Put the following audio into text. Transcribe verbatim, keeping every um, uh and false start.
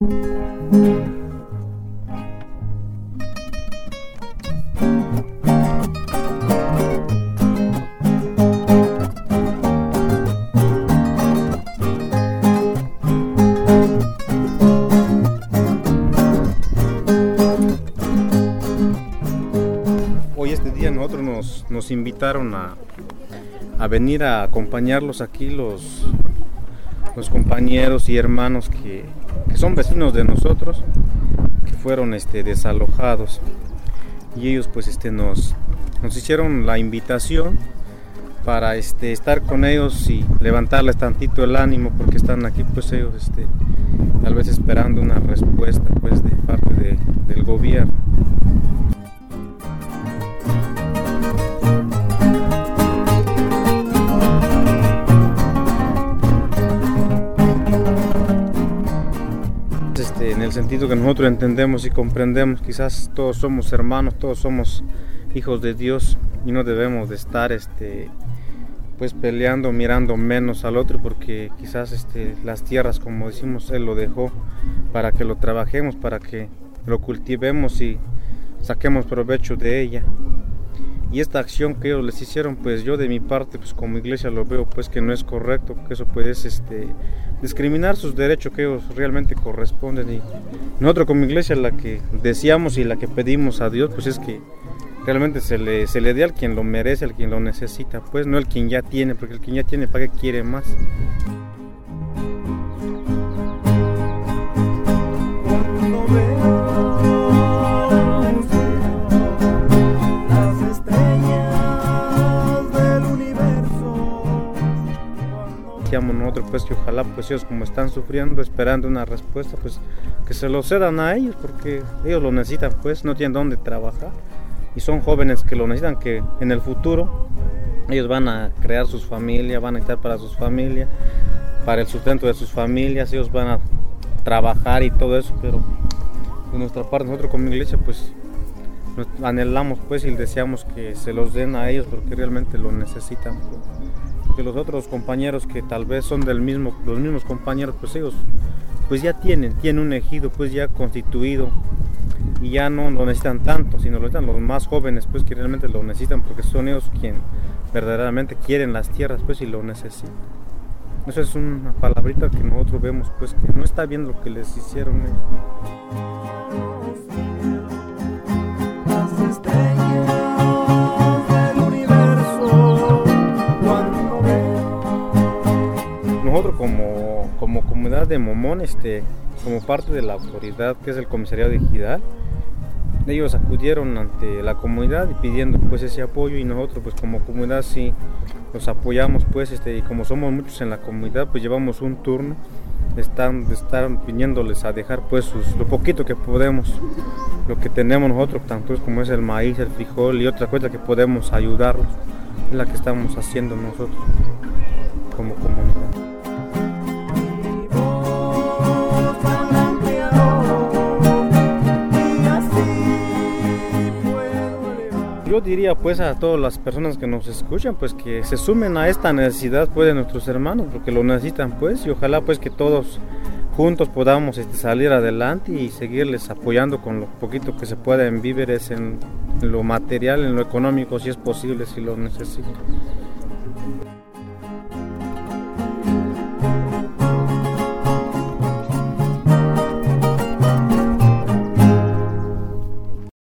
Hoy este día nosotros nos, nos invitaron a, a venir a acompañarlos aquí los, los compañeros y hermanos que, que son vecinos de nosotros, que fueron este, desalojados, y ellos pues este, nos, nos hicieron la invitación para este, estar con ellos y levantarles tantito el ánimo, porque están aquí pues ellos este, tal vez esperando una respuesta pues de parte de, del gobierno. Este, en el sentido que nosotros entendemos y comprendemos, quizás todos somos hermanos, todos somos hijos de Dios y no debemos de estar este, pues peleando, mirando menos al otro, porque quizás este, las tierras, como decimos, Él lo dejó para que lo trabajemos, para que lo cultivemos y saquemos provecho de ella. Y esta acción que ellos les hicieron, pues yo de mi parte, pues como iglesia lo veo pues que no es correcto, que eso puede este, discriminar sus derechos que ellos realmente corresponden. Y nosotros como iglesia la que deseamos y la que pedimos a Dios, pues es que realmente se le, se le dé al quien lo merece, al quien lo necesita, pues no al quien ya tiene, porque el quien ya tiene, ¿para qué quiere más? Nosotros pues que ojalá pues ellos como están sufriendo, esperando una respuesta, pues que se lo cedan a ellos, porque ellos lo necesitan, pues no tienen dónde trabajar y son jóvenes que lo necesitan, que en el futuro ellos van a crear sus familias, van a estar para sus familias, para el sustento de sus familias, ellos van a trabajar y todo eso, pero de nuestra parte nosotros como iglesia pues anhelamos pues y deseamos que se los den a ellos porque realmente lo necesitan, pues. Que los otros compañeros que tal vez son del mismo, los mismos compañeros, pues ellos pues ya tienen, tienen un ejido pues ya constituido y ya no lo necesitan tanto, sino lo necesitan los más jóvenes pues que realmente lo necesitan, porque son ellos quienes verdaderamente quieren las tierras pues y lo necesitan. Eso es una palabrita que nosotros vemos pues que no está bien lo que les hicieron ellos. Nosotros como, como comunidad de Momón, este, como parte de la autoridad que es el comisariado de Ejidal, ellos acudieron ante la comunidad y pidiendo pues ese apoyo, y nosotros pues como comunidad sí los apoyamos pues este, y como somos muchos en la comunidad pues llevamos un turno, están, están pidiéndoles a dejar pues sus, lo poquito que podemos, lo que tenemos nosotros, tanto es como es el maíz, el frijol y otra cosa que podemos ayudarlos, es la que estamos haciendo nosotros como comunidad. Yo diría pues a todas las personas que nos escuchan pues que se sumen a esta necesidad pues de nuestros hermanos, porque lo necesitan pues, y ojalá pues que todos juntos podamos este, salir adelante y seguirles apoyando con lo poquito que se pueda en víveres, en, en lo material, en lo económico si es posible, si lo necesitan.